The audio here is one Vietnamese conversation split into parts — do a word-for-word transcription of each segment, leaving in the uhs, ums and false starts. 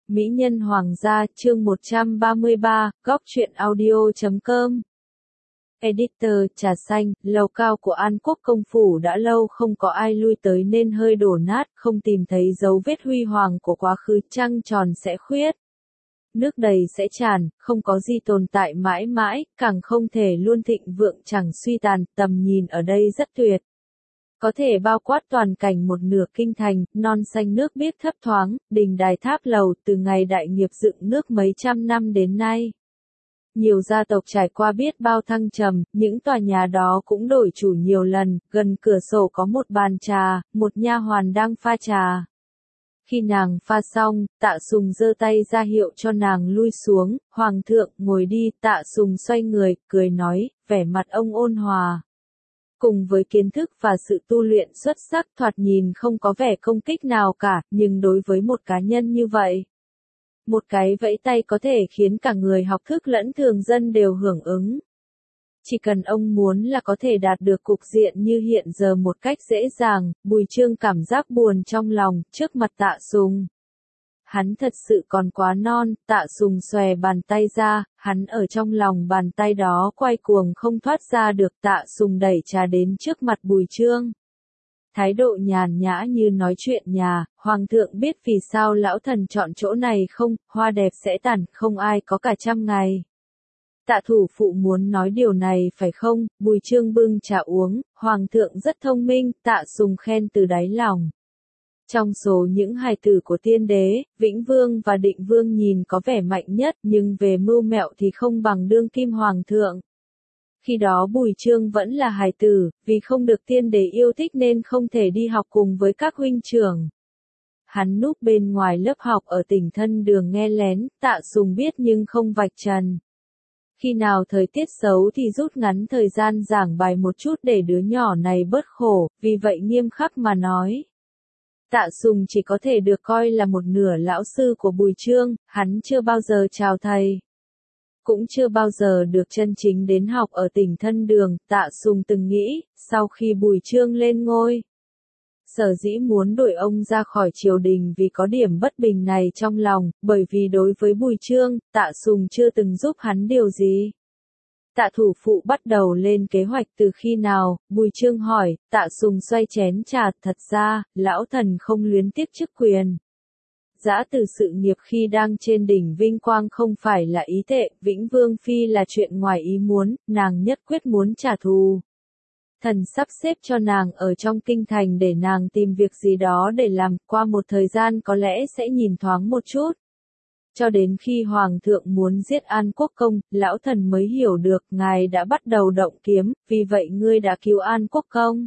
Mỹ nhân hoàng gia, chương một trăm ba mươi ba, góc truyện audio chấm com. Editor, trà xanh, lầu cao của An Quốc công phủ đã lâu không có ai lui tới nên hơi đổ nát, không tìm thấy dấu vết huy hoàng của quá khứ, trăng tròn sẽ khuyết. Nước đầy sẽ tràn, không có gì tồn tại mãi mãi, càng không thể luôn thịnh vượng chẳng suy tàn, tầm nhìn ở đây rất tuyệt. Có thể bao quát toàn cảnh một nửa kinh thành, non xanh nước biếc thấp thoáng, đình đài tháp lầu từ ngày đại nghiệp dựng nước mấy trăm năm đến nay. Nhiều gia tộc trải qua biết bao thăng trầm, những tòa nhà đó cũng đổi chủ nhiều lần, gần cửa sổ có một bàn trà, một nha hoàn đang pha trà. Khi nàng pha xong, Tạ Sùng giơ tay ra hiệu cho nàng lui xuống, hoàng thượng ngồi đi, Tạ Sùng xoay người, cười nói, vẻ mặt ông ôn hòa. Cùng với kiến thức và sự tu luyện xuất sắc thoạt nhìn không có vẻ công kích nào cả, nhưng đối với một cá nhân như vậy, một cái vẫy tay có thể khiến cả người học thức lẫn thường dân đều hưởng ứng. Chỉ cần ông muốn là có thể đạt được cục diện như hiện giờ một cách dễ dàng, Bùi Chương cảm giác buồn trong lòng, trước mặt Tạ Sùng. Hắn thật sự còn quá non, Tạ Sùng xòe bàn tay ra, hắn ở trong lòng bàn tay đó quay cuồng không thoát ra được. Tạ Sùng đẩy trà đến trước mặt Bùi Chương. Thái độ nhàn nhã như nói chuyện nhà, hoàng thượng biết vì sao lão thần chọn chỗ này không, hoa đẹp sẽ tàn, không ai có cả trăm ngày. Tạ thủ phụ muốn nói điều này phải không? Bùi Chương bưng trà uống, hoàng thượng rất thông minh, Tạ Sùng khen từ đáy lòng. Trong số những hài tử của tiên đế, Vĩnh Vương và Định Vương nhìn có vẻ mạnh nhất, nhưng về mưu mẹo thì không bằng đương kim hoàng thượng. Khi đó Bùi Chương vẫn là hài tử, vì không được tiên đế yêu thích nên không thể đi học cùng với các huynh trưởng. Hắn núp bên ngoài lớp học ở tỉnh thân đường nghe lén, Tạ Sùng biết nhưng không vạch trần. Khi nào thời tiết xấu thì rút ngắn thời gian giảng bài một chút để đứa nhỏ này bớt khổ, vì vậy nghiêm khắc mà nói. Tạ Sùng chỉ có thể được coi là một nửa lão sư của Bùi Chương, hắn chưa bao giờ chào thầy. Cũng chưa bao giờ được chân chính đến học ở tỉnh thân đường, Tạ Sùng từng nghĩ, sau khi Bùi Chương lên ngôi. Sở dĩ muốn đuổi ông ra khỏi triều đình vì có điểm bất bình này trong lòng, bởi vì đối với Bùi Chương, Tạ Sùng chưa từng giúp hắn điều gì. Tạ thủ phụ bắt đầu lên kế hoạch từ khi nào, Bùi Chương hỏi, Tạ Sùng xoay chén trà, thật ra, lão thần không luyến tiếc chức quyền. Dã từ sự nghiệp khi đang trên đỉnh vinh quang không phải là ý tệ, Vĩnh Vương Phi là chuyện ngoài ý muốn, nàng nhất quyết muốn trả thù. Thần sắp xếp cho nàng ở trong kinh thành để nàng tìm việc gì đó để làm, qua một thời gian có lẽ sẽ nhìn thoáng một chút. Cho đến khi Hoàng thượng muốn giết An Quốc công, lão thần mới hiểu được, ngài đã bắt đầu động kiếm, vì vậy ngươi đã cứu An Quốc công.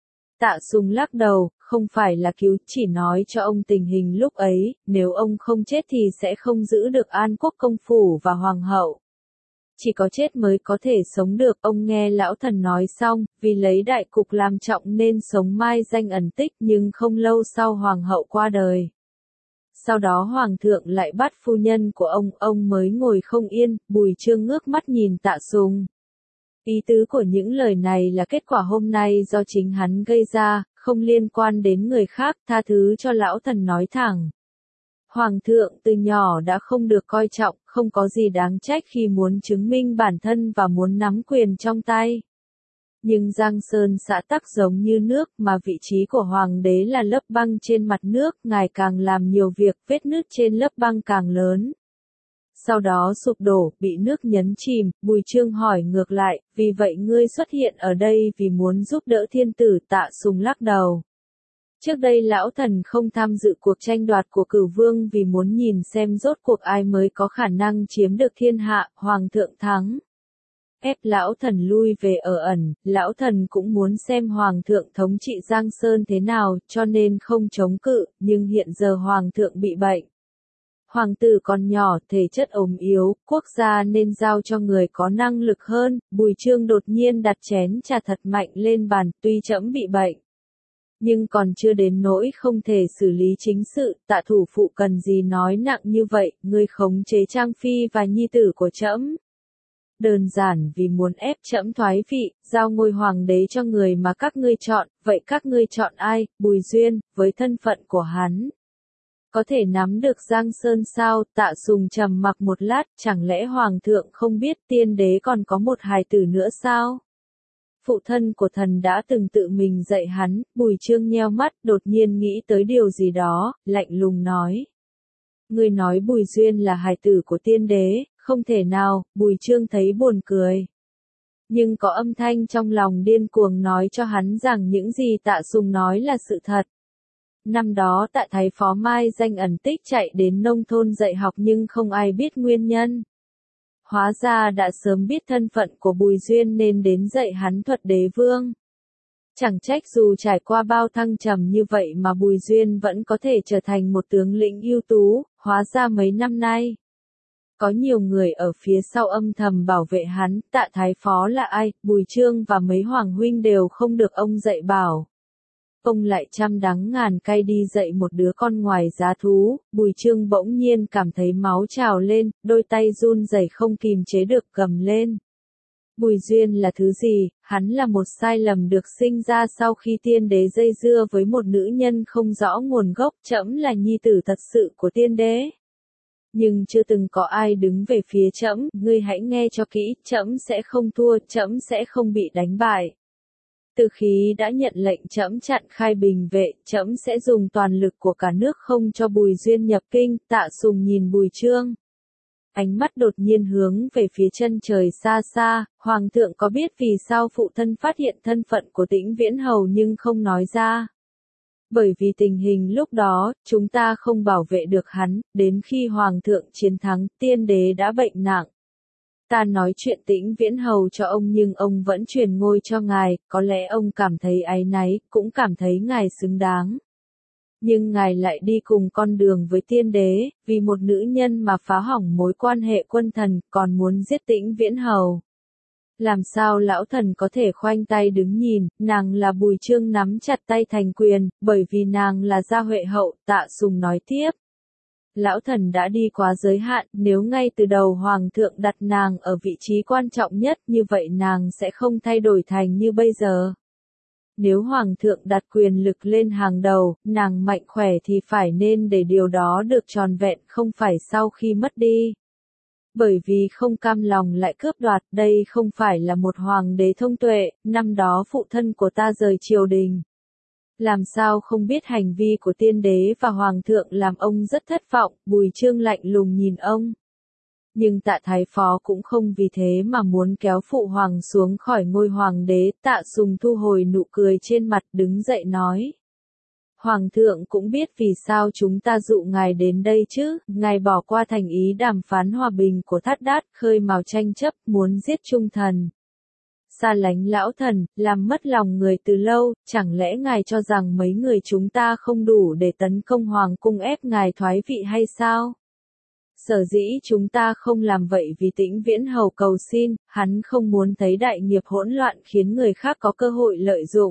Tạ Sùng lắc đầu, không phải là cứu, chỉ nói cho ông tình hình lúc ấy, nếu ông không chết thì sẽ không giữ được An Quốc công phủ và hoàng hậu. Chỉ có chết mới có thể sống được, ông nghe lão thần nói xong, vì lấy đại cục làm trọng nên sống mai danh ẩn tích, nhưng không lâu sau hoàng hậu qua đời. Sau đó hoàng thượng lại bắt phu nhân của ông, ông mới ngồi không yên. Bùi Chương ngước mắt nhìn Tạ Sùng. Ý tứ của những lời này là kết quả hôm nay do chính hắn gây ra, không liên quan đến người khác, tha thứ cho lão thần nói thẳng. Hoàng thượng từ nhỏ đã không được coi trọng, không có gì đáng trách khi muốn chứng minh bản thân và muốn nắm quyền trong tay. Nhưng Giang Sơn xã tắc giống như nước, mà vị trí của hoàng đế là lớp băng trên mặt nước, ngài càng làm nhiều việc, vết nứt trên lớp băng càng lớn. Sau đó sụp đổ, bị nước nhấn chìm. Bùi Chương hỏi ngược lại, vì vậy ngươi xuất hiện ở đây vì muốn giúp đỡ thiên tử? Tạ Sùng lắc đầu. Trước đây lão thần không tham dự cuộc tranh đoạt của Cửu Vương vì muốn nhìn xem rốt cuộc ai mới có khả năng chiếm được thiên hạ, hoàng thượng thắng. Ép lão thần lui về ở ẩn, lão thần cũng muốn xem hoàng thượng thống trị Giang Sơn thế nào, cho nên không chống cự, nhưng hiện giờ hoàng thượng bị bệnh. Hoàng tử còn nhỏ, thể chất ốm yếu, quốc gia nên giao cho người có năng lực hơn. Bùi Chương đột nhiên đặt chén trà thật mạnh lên bàn, tuy trẫm bị bệnh, nhưng còn chưa đến nỗi không thể xử lý chính sự. Tạ thủ phụ cần gì nói nặng như vậy, ngươi khống chế Trang Phi và nhi tử của trẫm. Đơn giản vì muốn ép trẫm thoái vị, giao ngôi hoàng đế cho người mà các ngươi chọn, vậy các ngươi chọn ai? Bùi Duyên, với thân phận của hắn. Có thể nắm được Giang Sơn sao? Tạ Sùng trầm mặc một lát, chẳng lẽ Hoàng thượng không biết tiên đế còn có một hài tử nữa sao? Phụ thân của thần đã từng tự mình dạy hắn. Bùi Chương nheo mắt, đột nhiên nghĩ tới điều gì đó, lạnh lùng nói. Ngươi nói Bùi Duyên là hài tử của tiên đế, không thể nào. Bùi Chương thấy buồn cười. Nhưng có âm thanh trong lòng điên cuồng nói cho hắn rằng những gì Tạ Sùng nói là sự thật. Năm đó Tạ Thái Phó mai danh ẩn tích chạy đến nông thôn dạy học nhưng không ai biết nguyên nhân. Hóa ra đã sớm biết thân phận của Bùi Duyên nên đến dạy hắn thuật đế vương. Chẳng trách dù trải qua bao thăng trầm như vậy mà Bùi Duyên vẫn có thể trở thành một tướng lĩnh ưu tú, hóa ra mấy năm nay. Có nhiều người ở phía sau âm thầm bảo vệ hắn. Tạ Thái Phó là ai? Bùi Chương và mấy hoàng huynh đều không được ông dạy bảo. Ông lại trăm đắng ngàn cay đi dạy một đứa con ngoài giá thú. Bùi Chương bỗng nhiên cảm thấy máu trào lên, đôi tay run rẩy không kìm chế được gầm lên. Bùi Duyên là thứ gì? Hắn là một sai lầm được sinh ra sau khi tiên đế dây dưa với một nữ nhân không rõ nguồn gốc. Trẫm là nhi tử thật sự của tiên đế. Nhưng chưa từng có ai đứng về phía trẫm. Ngươi hãy nghe cho kỹ, trẫm sẽ không thua, trẫm sẽ không bị đánh bại. Từ khi đã nhận lệnh trẫm chặn Khai Bình vệ, trẫm sẽ dùng toàn lực của cả nước không cho Bùi Duyên nhập kinh. Tạ Sùng nhìn Bùi Chương. Ánh mắt đột nhiên hướng về phía chân trời xa xa. Hoàng thượng có biết vì sao phụ thân phát hiện thân phận của Tĩnh Viễn Hầu nhưng không nói ra? Bởi vì tình hình lúc đó, chúng ta không bảo vệ được hắn, đến khi Hoàng thượng chiến thắng, tiên đế đã bệnh nặng. Ta nói chuyện Tĩnh Viễn Hầu cho ông nhưng ông vẫn truyền ngôi cho ngài, có lẽ ông cảm thấy áy náy, cũng cảm thấy ngài xứng đáng. Nhưng ngài lại đi cùng con đường với tiên đế, vì một nữ nhân mà phá hỏng mối quan hệ quân thần, còn muốn giết Tĩnh Viễn Hầu. Làm sao lão thần có thể khoanh tay đứng nhìn? Nàng là Bùi Chương nắm chặt tay thành quyền, bởi vì nàng là gia huệ hậu. Tạ Sùng nói tiếp. Lão thần đã đi quá giới hạn, nếu ngay từ đầu Hoàng thượng đặt nàng ở vị trí quan trọng nhất như vậy nàng sẽ không thay đổi thành như bây giờ. Nếu Hoàng thượng đặt quyền lực lên hàng đầu, nàng mạnh khỏe thì phải nên để điều đó được tròn vẹn, không phải sau khi mất đi. Bởi vì không cam lòng lại cướp đoạt, đây không phải là một hoàng đế thông tuệ. Năm đó phụ thân của ta rời triều đình. Làm sao không biết hành vi của tiên đế và hoàng thượng làm ông rất thất vọng. Bùi Chương lạnh lùng nhìn ông. Nhưng Tạ Thái Phó cũng không vì thế mà muốn kéo phụ hoàng xuống khỏi ngôi hoàng đế. Tạ Sùng thu hồi nụ cười trên mặt, đứng dậy nói. Hoàng thượng cũng biết vì sao chúng ta dụ ngài đến đây chứ. Ngài bỏ qua thành ý đàm phán hòa bình của Thát Đát, khơi mào tranh chấp, muốn giết Trung thần. Xa lánh lão thần, làm mất lòng người từ lâu. Chẳng lẽ ngài cho rằng mấy người chúng ta không đủ để tấn công hoàng cung ép ngài thoái vị hay sao? Sở dĩ chúng ta không làm vậy vì Tĩnh Viễn Hầu cầu xin, hắn không muốn thấy đại nghiệp hỗn loạn khiến người khác có cơ hội lợi dụng.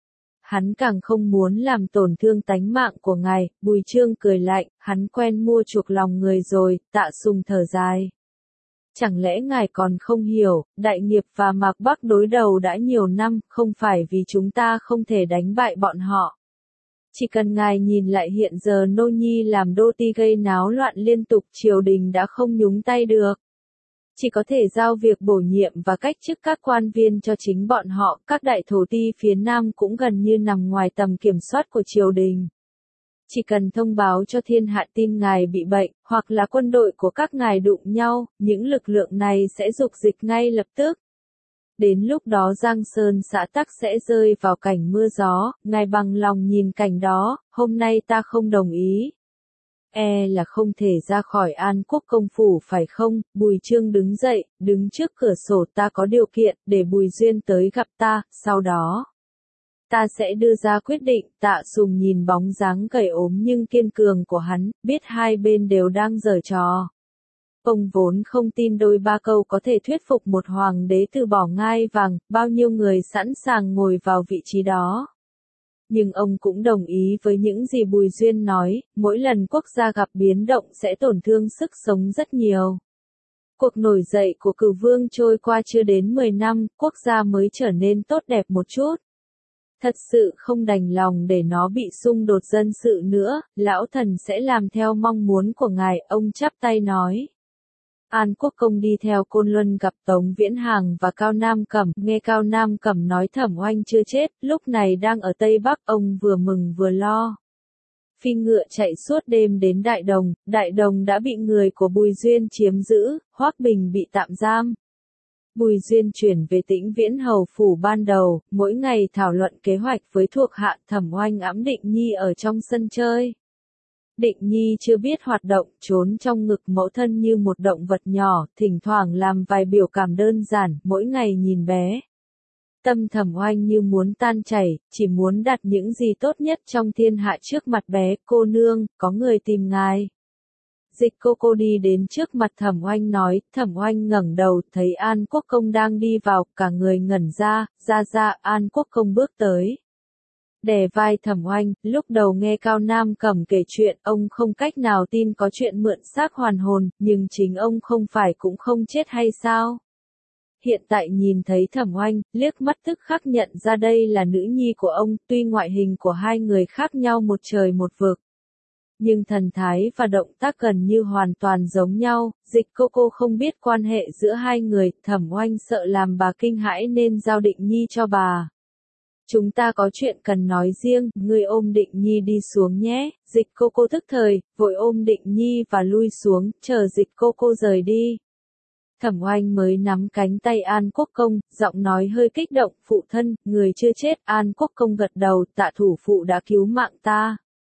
Hắn càng không muốn làm tổn thương tánh mạng của ngài. Bùi Chương cười lạnh, hắn quen mua chuộc lòng người rồi. Tạ Sùng thở dài. Chẳng lẽ ngài còn không hiểu, đại nghiệp và Mạc Bắc đối đầu đã nhiều năm, không phải vì chúng ta không thể đánh bại bọn họ. Chỉ cần ngài nhìn lại hiện giờ nô nhi làm đô ti gây náo loạn liên tục, triều đình đã không nhúng tay được. Chỉ có thể giao việc bổ nhiệm và cách chức các quan viên cho chính bọn họ. Các đại thổ ti phía Nam cũng gần như nằm ngoài tầm kiểm soát của triều đình. Chỉ cần thông báo cho thiên hạ tin ngài bị bệnh, hoặc là quân đội của các ngài đụng nhau, những lực lượng này sẽ dục dịch ngay lập tức. Đến lúc đó Giang Sơn xã tắc sẽ rơi vào cảnh mưa gió. Ngài bằng lòng nhìn cảnh đó. Hôm nay ta không đồng ý. E là không thể ra khỏi An Quốc công phủ phải không? Bùi Chương đứng dậy, đứng trước cửa sổ. Ta có điều kiện, để Bùi Duyên tới gặp ta, sau đó ta sẽ đưa ra quyết định. Tạ Sùng nhìn bóng dáng gầy ốm nhưng kiên cường của hắn, biết hai bên đều đang giở trò. Ông vốn không tin đôi ba câu có thể thuyết phục một hoàng đế từ bỏ ngai vàng, bao nhiêu người sẵn sàng ngồi vào vị trí đó. Nhưng ông cũng đồng ý với những gì Bùi Duyên nói, mỗi lần quốc gia gặp biến động sẽ tổn thương sức sống rất nhiều. Cuộc nổi dậy của Cửu Vương trôi qua chưa đến mười năm, quốc gia mới trở nên tốt đẹp một chút. Thật sự không đành lòng để nó bị xung đột dân sự nữa, lão thần sẽ làm theo mong muốn của ngài, ông chắp tay nói. An Quốc Công đi theo Côn Luân gặp Tống Viễn Hàng và Cao Nam Cẩm, nghe Cao Nam Cẩm nói Thẩm Oanh chưa chết, lúc này đang ở Tây Bắc, ông vừa mừng vừa lo. Phi ngựa chạy suốt đêm đến Đại Đồng, Đại Đồng đã bị người của Bùi Duyên chiếm giữ, Hoắc Bình bị tạm giam. Bùi Duyên chuyển về Tĩnh Viễn Hầu phủ ban đầu, mỗi ngày thảo luận kế hoạch với thuộc hạ. Thẩm Oanh ẵm Định Nhi ở trong sân chơi. Định Nhi chưa biết hoạt động, trốn trong ngực mẫu thân như một động vật nhỏ, thỉnh thoảng làm vài biểu cảm đơn giản, mỗi ngày nhìn bé. Tâm Thẩm Oanh như muốn tan chảy, chỉ muốn đặt những gì tốt nhất trong thiên hạ trước mặt bé. Cô nương, có người tìm ngài. Dịch cô cô đi đến trước mặt Thẩm Oanh nói. Thẩm Oanh ngẩng đầu, thấy An Quốc Công đang đi vào, cả người ngẩn ra, ra ra. An Quốc Công bước tới, đè vai Thẩm Oanh. Lúc đầu nghe Cao Nam Cẩm kể chuyện, ông không cách nào tin có chuyện mượn xác hoàn hồn, nhưng chính ông không phải cũng không chết hay sao? Hiện tại nhìn thấy Thẩm Oanh, liếc mắt tức khắc nhận ra đây là nữ nhi của ông, tuy ngoại hình của hai người khác nhau một trời một vực, nhưng thần thái và động tác gần như hoàn toàn giống nhau. Dịch cô cô không biết quan hệ giữa hai người, Thẩm Oanh sợ làm bà kinh hãi nên giao Định Nhi cho bà. Chúng ta có chuyện cần nói riêng, ngươi ôm Định Nhi đi xuống nhé. Dịch cô cô tức thời, vội ôm Định Nhi và lui xuống, chờ dịch cô cô rời đi. Thẩm Oanh mới nắm cánh tay An Quốc Công, giọng nói hơi kích động. Phụ thân, người chưa chết. An Quốc Công gật đầu, tạ thủ phụ đã cứu mạng ta.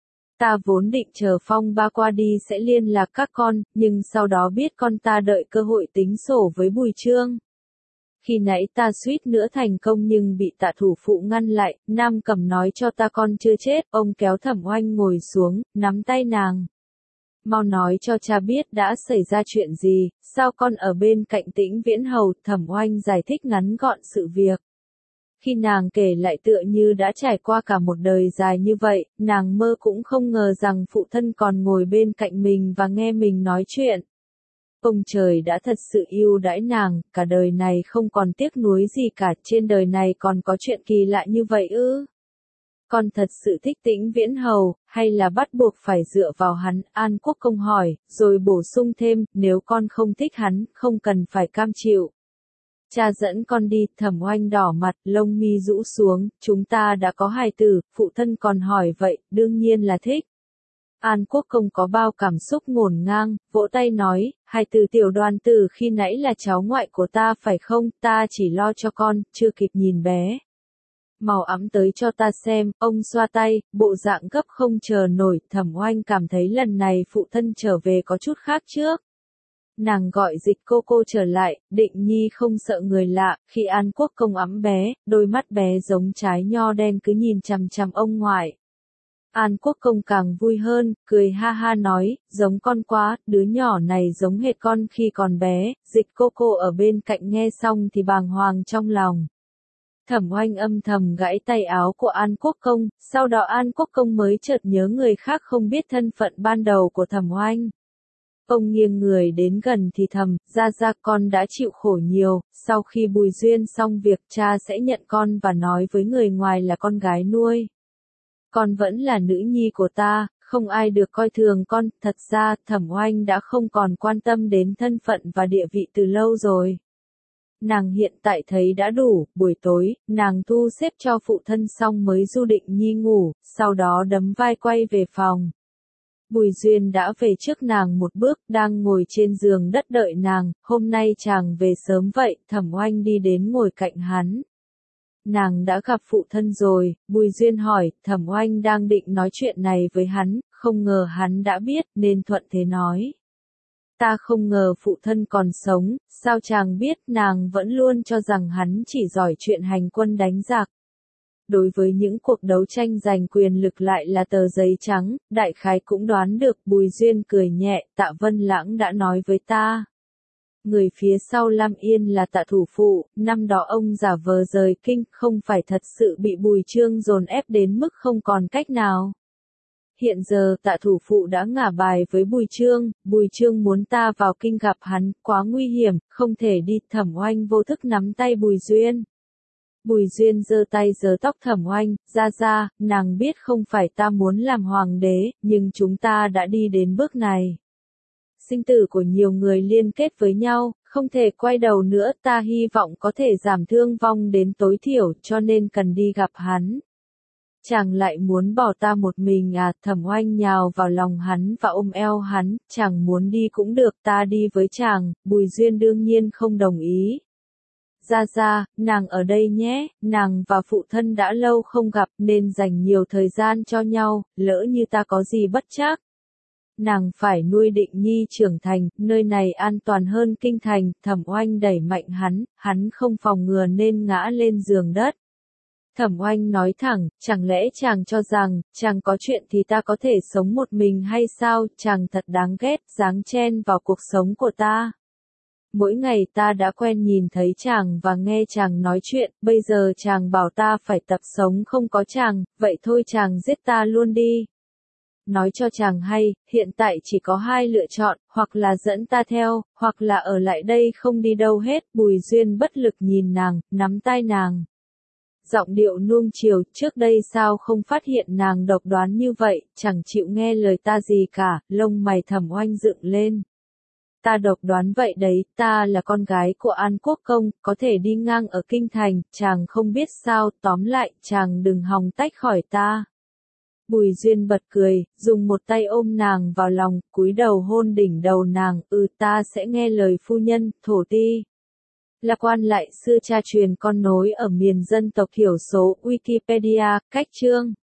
Ta vốn định chờ phong ba qua đi sẽ liên lạc các con, nhưng sau đó biết con ta đợi cơ hội tính sổ với Bùi Trương. Khi nãy ta suýt nữa thành công nhưng bị tạ thủ phụ ngăn lại. Nam Cẩm nói cho ta con chưa chết. Ông kéo Thẩm Oanh ngồi xuống, nắm tay nàng. Mau nói cho cha biết đã xảy ra chuyện gì, sao con ở bên cạnh Tĩnh Viễn Hầu. Thẩm Oanh giải thích ngắn gọn sự việc. Khi nàng kể lại tựa như đã trải qua cả một đời dài như vậy, nàng mơ cũng không ngờ rằng phụ thân còn ngồi bên cạnh mình và nghe mình nói chuyện. Ông trời đã thật sự yêu đãi nàng, cả đời này không còn tiếc nuối gì cả. Trên đời này còn có chuyện kỳ lạ như vậy ư? Con thật sự thích Tĩnh Viễn Hầu, hay là bắt buộc phải dựa vào hắn? An Quốc Công hỏi, rồi bổ sung thêm, nếu con không thích hắn, không cần phải cam chịu. Cha dẫn con đi. Thẩm Oanh đỏ mặt, lông mi rũ xuống. Chúng ta đã có hài tử, phụ thân còn hỏi vậy, đương nhiên là thích. An Quốc Công có bao cảm xúc ngổn ngang, vỗ tay nói, hài tử Tiểu Đoàn Tử khi nãy là cháu ngoại của ta phải không? Ta chỉ lo cho con, chưa kịp nhìn bé. Mau ẵm tới cho ta xem. Ông xoa tay, bộ dạng gấp không chờ nổi. Thẩm Oanh cảm thấy lần này phụ thân trở về có chút khác trước. Nàng gọi dịch cô cô trở lại. Định Nhi không sợ người lạ. Khi An Quốc Công ẵm bé, đôi mắt bé giống trái nho đen cứ nhìn chằm chằm ông ngoại. An Quốc Công càng vui hơn, cười ha ha nói, giống con quá, đứa nhỏ này giống hệt con khi còn bé. Dịch cô cô ở bên cạnh nghe xong thì bàng hoàng trong lòng. Thẩm Oanh âm thầm gãy tay áo của An Quốc Công, sau đó An Quốc Công mới chợt nhớ người khác không biết thân phận ban đầu của Thẩm Oanh. Ông nghiêng người đến gần thì thầm, ra ra con đã chịu khổ nhiều, sau khi Bùi Duyên xong việc cha sẽ nhận con và nói với người ngoài là con gái nuôi. Con vẫn là nữ nhi của ta, không ai được coi thường con. Thật ra, Thẩm Oanh đã không còn quan tâm đến thân phận và địa vị từ lâu rồi. Nàng hiện tại thấy đã đủ. Buổi tối, nàng thu xếp cho phụ thân xong mới du Định Nhi ngủ, sau đó đấm vai quay về phòng. Bùi Duyên đã về trước nàng một bước, đang ngồi trên giường đất đợi nàng. Hôm nay chàng về sớm vậy. Thẩm Oanh đi đến ngồi cạnh hắn. Nàng đã gặp phụ thân rồi. Bùi Duyên hỏi. Thẩm Oanh đang định nói chuyện này với hắn, không ngờ hắn đã biết nên thuận thế nói. Ta không ngờ phụ thân còn sống. Sao chàng biết? Nàng vẫn luôn cho rằng hắn chỉ giỏi chuyện hành quân đánh giặc. Đối với những cuộc đấu tranh giành quyền lực lại là tờ giấy trắng, đại khái cũng đoán được. Bùi Duyên cười nhẹ, Tạ Vân Lãng đã nói với ta. Người phía sau Lam Yên là Tạ thủ phụ, năm đó ông giả vờ rời kinh, không phải thật sự bị Bùi Trương dồn ép đến mức không còn cách nào. Hiện giờ Tạ thủ phụ đã ngả bài với Bùi Trương, Bùi Trương muốn ta vào kinh gặp hắn, quá nguy hiểm, không thể đi. Thẩm Oanh vô thức nắm tay Bùi Duyên. Bùi Duyên giơ tay giơ tóc Thẩm Oanh, ra ra, nàng biết không phải ta muốn làm hoàng đế, nhưng chúng ta đã đi đến bước này. Sinh tử của nhiều người liên kết với nhau, không thể quay đầu nữa, ta hy vọng có thể giảm thương vong đến tối thiểu, cho nên cần đi gặp hắn. Chàng lại muốn bỏ ta một mình à? Thẩm Oanh nhào vào lòng hắn và ôm eo hắn, chàng muốn đi cũng được, ta đi với chàng. Bùi Duyên đương nhiên không đồng ý. Ra ra, nàng ở đây nhé, nàng và phụ thân đã lâu không gặp nên dành nhiều thời gian cho nhau, lỡ như ta có gì bất trắc. Nàng phải nuôi Định Nhi trưởng thành, nơi này an toàn hơn kinh thành. Thẩm Oanh đẩy mạnh hắn, hắn không phòng ngừa nên ngã lên giường đất. Thẩm Oanh nói thẳng, chẳng lẽ chàng cho rằng, chàng có chuyện thì ta có thể sống một mình hay sao? Chàng thật đáng ghét, dáng chen vào cuộc sống của ta. Mỗi ngày ta đã quen nhìn thấy chàng và nghe chàng nói chuyện, bây giờ chàng bảo ta phải tập sống không có chàng, vậy thôi chàng giết ta luôn đi. Nói cho chàng hay, hiện tại chỉ có hai lựa chọn, hoặc là dẫn ta theo, hoặc là ở lại đây không đi đâu hết. Bùi Duyên bất lực nhìn nàng, nắm tay nàng. Giọng điệu nuông chiều, trước đây sao không phát hiện nàng độc đoán như vậy, chẳng chịu nghe lời ta gì cả, lông mày Thẩm Oanh dựng lên. Ta độc đoán vậy đấy, ta là con gái của An Quốc Công, có thể đi ngang ở kinh thành, chàng không biết sao, tóm lại, chàng đừng hòng tách khỏi ta. Bùi Duyên bật cười, dùng một tay ôm nàng vào lòng, cúi đầu hôn đỉnh đầu nàng, ừ ta sẽ nghe lời phu nhân, thổ ti. Là quan lại xưa cha truyền con nối ở miền dân tộc thiểu số, Wikipedia, cách chương.